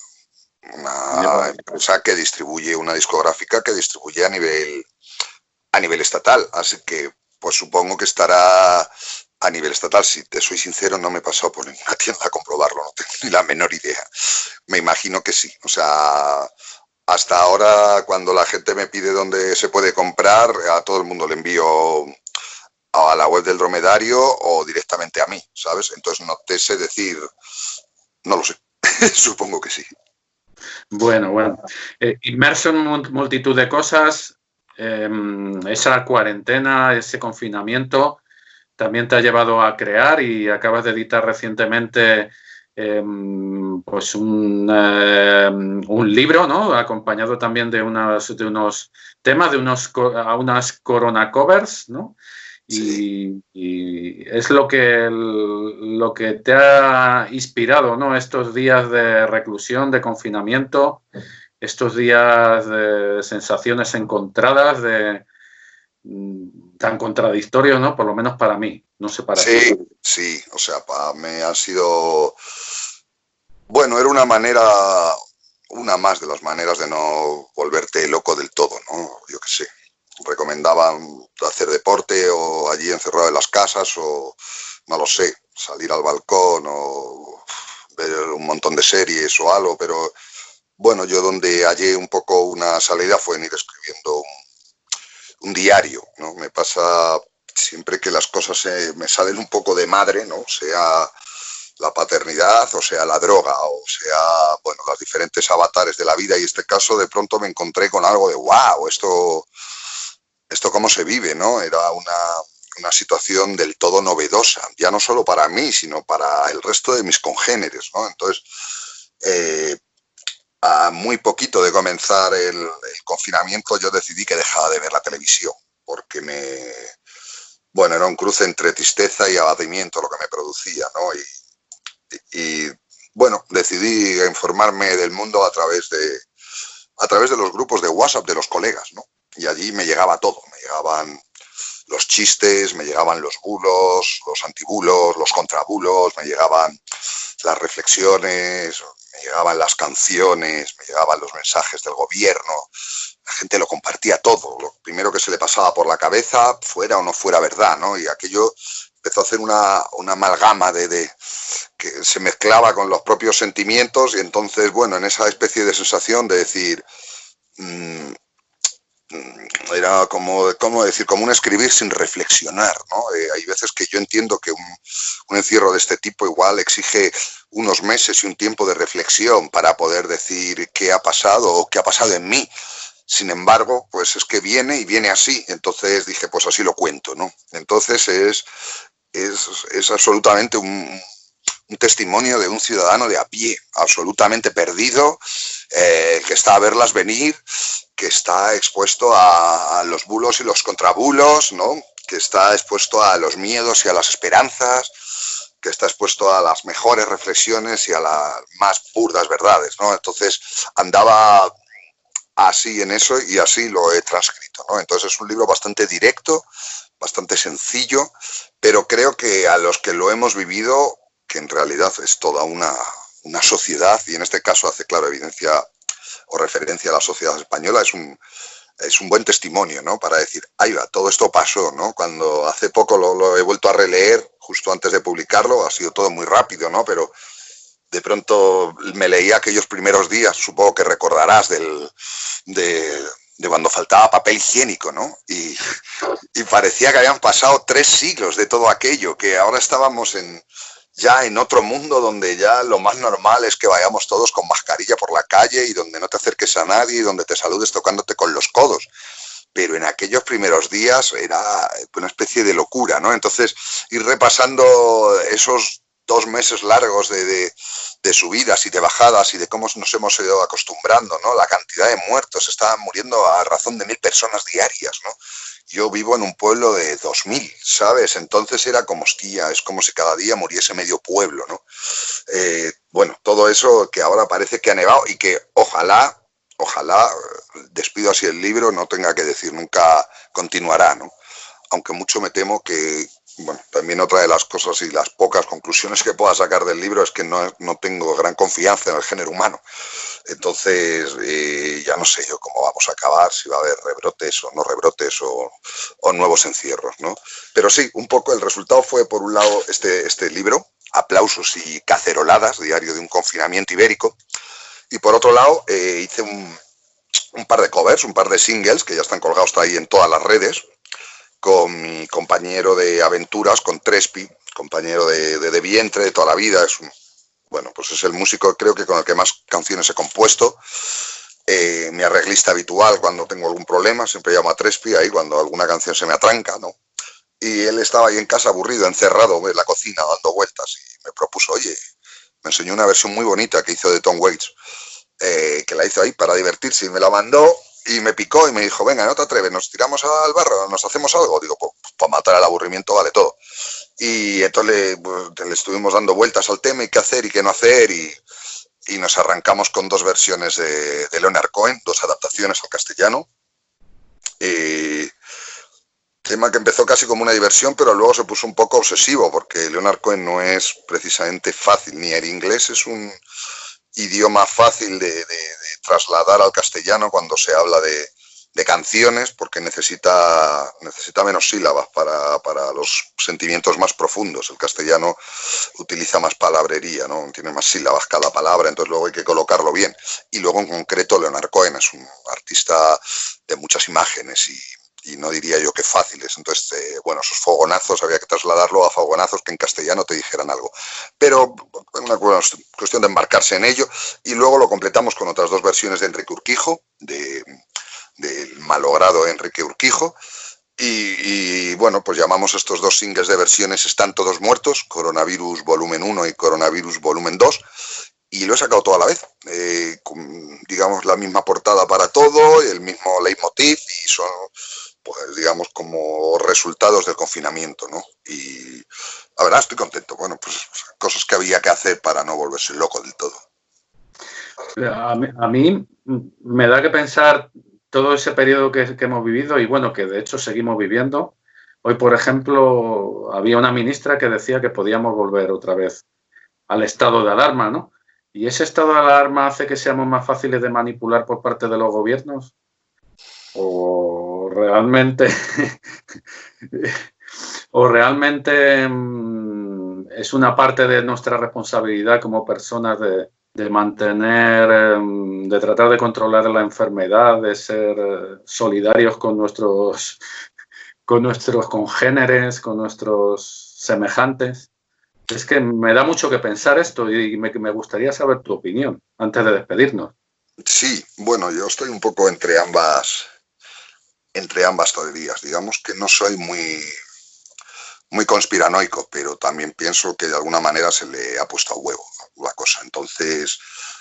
empresa que distribuye, una discográfica que distribuye a nivel estatal, así que pues supongo que estará a nivel estatal. Si te soy sincero, no me he pasado por ninguna tienda a comprobarlo, no tengo ni la menor idea. Me imagino que sí, o sea, hasta ahora cuando la gente me pide dónde se puede comprar, a todo el mundo le envío a la web del Dromedario o directamente a mí, ¿sabes? Entonces no te sé decir, no lo sé, supongo que sí. Bueno. Inmerso en multitud de cosas, esa cuarentena, ese confinamiento, también te ha llevado a crear y acabas de editar recientemente pues un libro, ¿no? Acompañado también de unos temas, a unas Corona covers, ¿no? Sí. Y es lo que te ha inspirado, ¿no? Estos días de reclusión, de confinamiento, estos días de sensaciones encontradas, tan contradictorios, ¿no? Por lo menos para mí, no sé para ti. Sí, o sea, me ha sido... Bueno, era una más de las maneras de no volverte loco del todo, ¿no? Yo qué sé. Recomendaban hacer deporte o allí encerrado en las casas o, no lo sé, salir al balcón o ver un montón de series o algo, pero bueno, yo donde hallé un poco una salida fue en ir escribiendo un diario, ¿no? Me pasa siempre que las cosas me salen un poco de madre, ¿no? Sea la paternidad, o sea la droga, o sea, bueno, los diferentes avatares de la vida, y este caso de pronto me encontré con algo de wow, esto cómo se vive, ¿no? Era una situación del todo novedosa, ya no solo para mí, sino para el resto de mis congéneres, ¿no? Entonces, a muy poquito de comenzar el confinamiento, yo decidí que dejaba de ver la televisión, porque bueno, era un cruce entre tristeza y abatimiento lo que me producía, ¿no? Y bueno, decidí informarme del mundo a través de los grupos de WhatsApp de los colegas, ¿no? Y allí me llegaba todo, me llegaban los chistes, me llegaban los bulos, los antibulos, los contrabulos, me llegaban las reflexiones, me llegaban las canciones, me llegaban los mensajes del gobierno. La gente lo compartía todo, lo primero que se le pasaba por la cabeza, fuera o no fuera verdad, ¿no? Y aquello empezó a hacer una amalgama que se mezclaba con los propios sentimientos, y entonces, bueno, en esa especie de sensación de decir... era como un escribir sin reflexionar, ¿no? Hay veces que yo entiendo que un encierro de este tipo igual exige unos meses y un tiempo de reflexión para poder decir qué ha pasado o qué ha pasado en mí. Sin embargo, pues es que viene y viene así. Entonces dije, pues así lo cuento, ¿no? Entonces es absolutamente un testimonio de un ciudadano de a pie, absolutamente perdido, que está a verlas venir, que está expuesto a los bulos y los contrabulos, ¿no? Que está expuesto a los miedos y a las esperanzas, que está expuesto a las mejores reflexiones y a las más burdas verdades, ¿no? Entonces andaba así en eso y así lo he transcrito, ¿no? Entonces es un libro bastante directo, bastante sencillo, pero creo que a los que lo hemos vivido, que en realidad es toda una sociedad, y en este caso hace clara evidencia o referencia a la sociedad española, es un buen testimonio, ¿no? Para decir, ahí va, todo esto pasó, ¿no? Cuando hace poco lo he vuelto a releer, justo antes de publicarlo, ha sido todo muy rápido, ¿no? Pero de pronto me leí aquellos primeros días, supongo que recordarás, de cuando faltaba papel higiénico, ¿no? Y parecía que habían pasado 3 siglos de todo aquello, que ahora estábamos ya en otro mundo donde ya lo más normal es que vayamos todos con mascarilla por la calle y donde no te acerques a nadie y donde te saludes tocándote con los codos. Pero en aquellos primeros días era una especie de locura, ¿no? Entonces, ir repasando esos 2 meses largos de subidas y de bajadas y de cómo nos hemos ido acostumbrando, ¿no? La cantidad de muertos, estaban muriendo a razón de 1000 personas diarias, ¿no? Yo vivo en un pueblo de 2000, ¿sabes? Entonces era como, hostia, es como si cada día muriese medio pueblo, ¿no? Bueno, todo eso que ahora parece que ha nevado y que ojalá, despido así el libro, no tenga que decir nunca continuará, ¿no? Aunque mucho me temo que, bueno, también otra de las cosas y las pocas conclusiones que pueda sacar del libro es que no tengo gran confianza en el género humano. Entonces, ya no sé yo cómo vamos a acabar, si va a haber rebrotes o no rebrotes o nuevos encierros, ¿no? Pero sí, un poco el resultado fue, por un lado, este libro, Aplausos y caceroladas, diario de un confinamiento ibérico, y por otro lado, hice un par de covers, un par de singles que ya están colgados ahí en todas las redes, con mi compañero de aventuras, con Trespi, compañero de vientre de toda la vida. Bueno, pues es el músico, creo que con el que más canciones he compuesto. mi arreglista habitual cuando tengo algún problema, siempre llamo a Trespi ahí cuando alguna canción se me atranca, ¿no? Y él estaba ahí en casa aburrido, encerrado en la cocina, dando vueltas, y me propuso, oye, me enseñó una versión muy bonita que hizo de Tom Waits, que la hizo ahí para divertirse, y me la mandó y me picó y me dijo, venga, no te atreves, nos tiramos al barro, nos hacemos algo. Digo, pues para matar el aburrimiento vale todo. Y entonces le estuvimos dando vueltas al tema y qué hacer y qué no hacer, y nos arrancamos con 2 versiones de Leonard Cohen, 2 adaptaciones al castellano. Tema que empezó casi como una diversión, pero luego se puso un poco obsesivo, porque Leonard Cohen no es precisamente fácil, ni el inglés es un idioma fácil de trasladar al castellano cuando se habla de canciones, porque necesita menos sílabas para los sentimientos más profundos. El castellano utiliza más palabrería, ¿no? Tiene más sílabas cada palabra, entonces luego hay que colocarlo bien. Y luego en concreto Leonard Cohen es un artista de muchas imágenes y no diría yo que fáciles. Entonces, bueno, esos fogonazos había que trasladarlo a fogonazos que en castellano te dijeran algo. Pero una cuestión de embarcarse en ello, y luego lo completamos con otras 2 versiones de Enrique Urquijo, del malogrado Enrique Urquijo, y bueno, pues llamamos estos 2 singles de versiones Están todos muertos, Coronavirus volumen 1 y Coronavirus volumen 2, y lo he sacado todo a la vez, con, digamos, la misma portada para todo, el mismo leitmotiv, y son, pues digamos, como resultados del confinamiento, ¿no? Y la verdad estoy contento. Bueno, pues cosas que había que hacer para no volverse loco del todo. A mí me da que pensar todo ese periodo que hemos vivido, y bueno, que de hecho seguimos viviendo. Hoy, por ejemplo, había una ministra que decía que podíamos volver otra vez al estado de alarma, ¿no? ¿Y ese estado de alarma hace que seamos más fáciles de manipular por parte de los gobiernos? ¿O realmente es una parte de nuestra responsabilidad como personas de mantener, de tratar de controlar la enfermedad, de ser solidarios con nuestros congéneres, con nuestros semejantes? Es que me da mucho que pensar esto, y me gustaría saber tu opinión antes de despedirnos. Sí, bueno, yo estoy un poco entre ambas teorías. Digamos que no soy muy conspiranoico, pero también pienso que de alguna manera se le ha puesto a huevo la cosa. Entonces,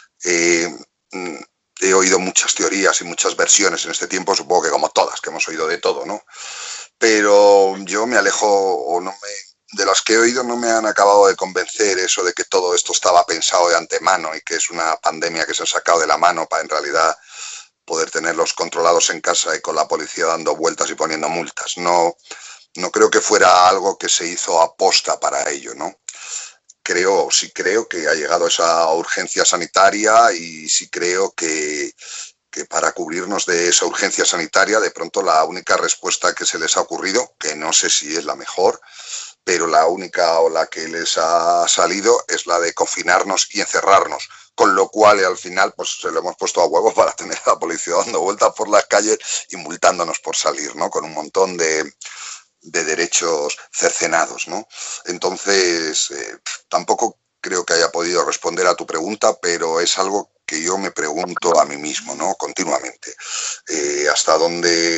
he oído muchas teorías y muchas versiones en este tiempo, supongo que como todas, que hemos oído de todo, ¿no? Pero yo me alejo, o no de las que he oído no me han acabado de convencer eso de que todo esto estaba pensado de antemano y que es una pandemia que se ha sacado de la mano para en realidad poder tenerlos controlados en casa y con la policía dando vueltas y poniendo multas. No creo que fuera algo que se hizo aposta para ello, ¿no? Sí creo que ha llegado esa urgencia sanitaria, y sí creo que para cubrirnos de esa urgencia sanitaria, de pronto la única respuesta que se les ha ocurrido, que no sé si es la mejor, pero la única o la que les ha salido es la de confinarnos y encerrarnos, con lo cual al final pues se lo hemos puesto a huevo para tener a la policía dando vueltas por las calles y multándonos por salir, ¿no? Con un montón de derechos cercenados, ¿no? Entonces, tampoco creo que haya podido responder a tu pregunta, pero es algo que yo me pregunto a mí mismo, ¿no? Continuamente. ¿Hasta dónde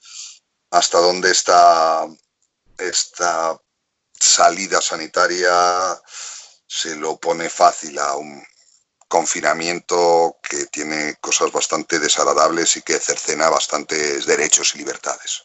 está esta salida sanitaria? Se lo pone fácil a un confinamiento que tiene cosas bastante desagradables y que cercena bastantes derechos y libertades.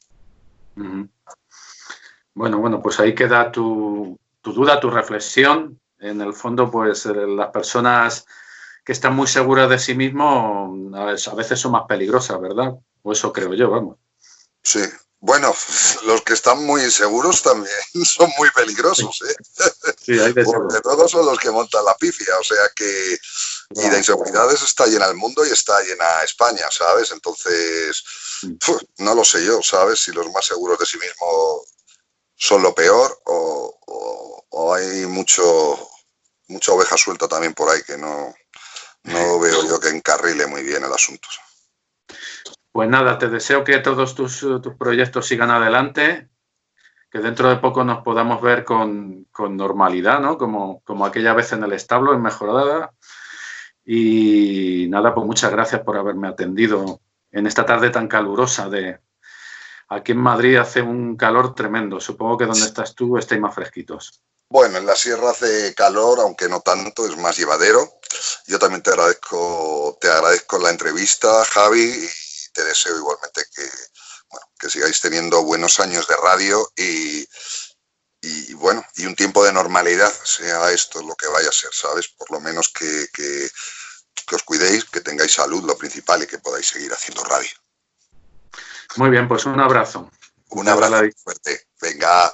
Bueno, pues ahí queda tu duda, tu reflexión. En el fondo, pues las personas que están muy seguras de sí mismos a veces son más peligrosas, ¿verdad? O eso creo yo, vamos. Sí. Bueno, los que están muy seguros también son muy peligrosos, ¿eh? Sí, hay de todo. Porque todos son los que montan la pifia, o sea que... Y de inseguridades está llena el mundo y está llena España, ¿sabes? Entonces, no lo sé yo, ¿sabes? Si los más seguros de sí mismos son lo peor, o hay mucha oveja suelta también por ahí que no veo yo que encarrile muy bien el asunto. Pues nada, te deseo que todos tus proyectos sigan adelante, que dentro de poco nos podamos ver con normalidad, ¿no? Como aquella vez en el establo, en Mejorada. Y nada, pues muchas gracias por haberme atendido en esta tarde tan calurosa. Aquí en Madrid hace un calor tremendo. Supongo que donde estás tú estáis más fresquitos. Bueno, en la sierra hace calor, aunque no tanto, es más llevadero. Yo también te agradezco la entrevista, Javi, y te deseo igualmente que sigáis teniendo buenos años de radio y un tiempo de normalidad, sea esto lo que vaya a ser, ¿sabes? Por lo menos que os cuidéis, que tengáis salud, lo principal, y que podáis seguir haciendo radio. Muy bien, pues un abrazo. Un abrazo fuerte. Venga.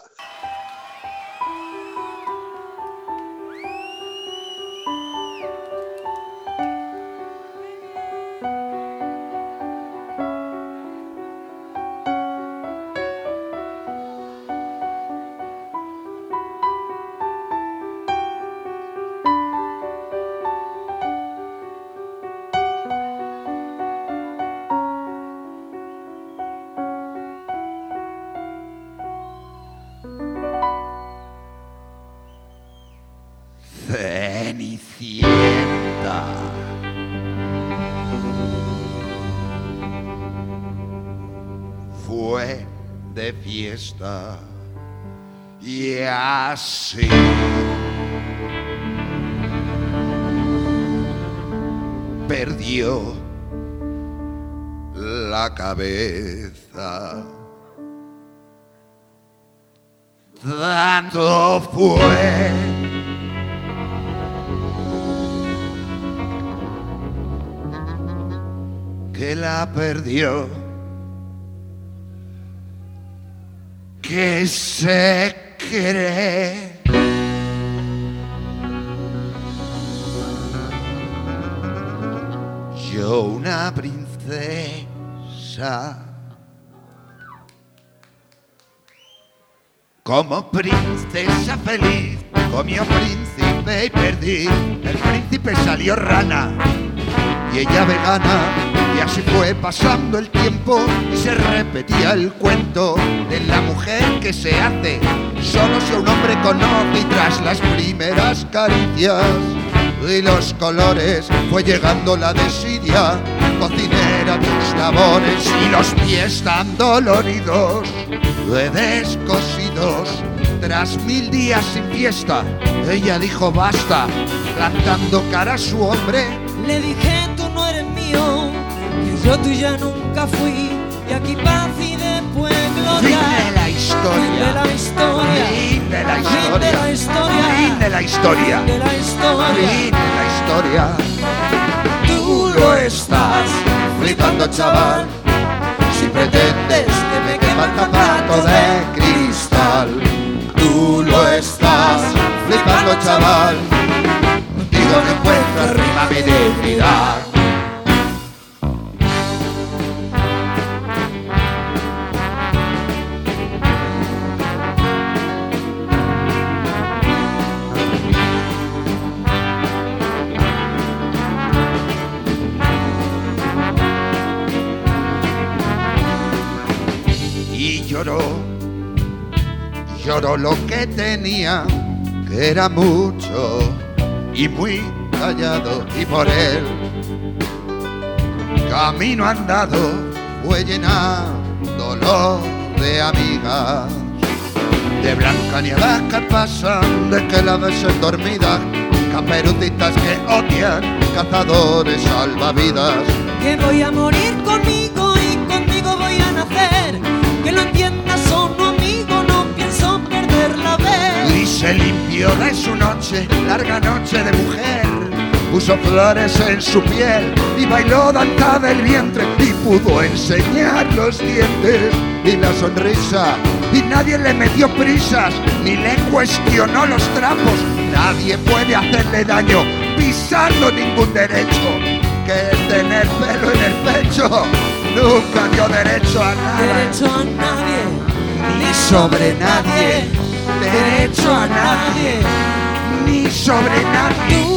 Cenicienta. Fue de fiesta y así perdió la cabeza. Tanto fue que la perdió, que se cree yo una princesa. Como princesa feliz, comió príncipe y perdí. El príncipe salió rana y ella vegana. Y así fue pasando el tiempo y se repetía el cuento de la mujer que se hace solo si un hombre conoce. Y tras las primeras caricias y los colores fue llegando la desidia, cocinera tus labores y los pies tan doloridos de descosidos. Tras 1000 días sin fiesta, ella dijo basta, plantando cara a su hombre. Le dije tú no eres mío, que yo tuya nunca fui, y aquí paz y después gloria. Fin de la historia, fin de la historia, fin de la historia, fin de la historia, fin de la historia, fin de la historia, fin de la historia. Tú lo estás flipando, chaval, si pretendes que me quema el zapato de cristal. Tú lo estás flipando, chaval, digo no encuentro rima mi dignidad. Lloró lo que tenía, que era mucho y muy callado, y por él camino andado fue llenándolo de amigas, de Blancanieves que pasan, de que la besen dormida, caperucitas que odian, cazadores salvavidas. Que voy a morir conmigo y conmigo voy a nacer, que lo entiendas o no amigo, no pienso perder la vez. Y se limpió de su noche, larga noche de mujer, puso flores en su piel y bailó danza del vientre, y pudo enseñar los dientes y la sonrisa, y nadie le metió prisas ni le cuestionó los trapos. Nadie puede hacerle daño pisando ningún derecho, que tener pelo en el pecho nunca dio derecho a nada. Derecho a nadie, ni sobre nadie. Derecho a nadie, ni sobre nadie.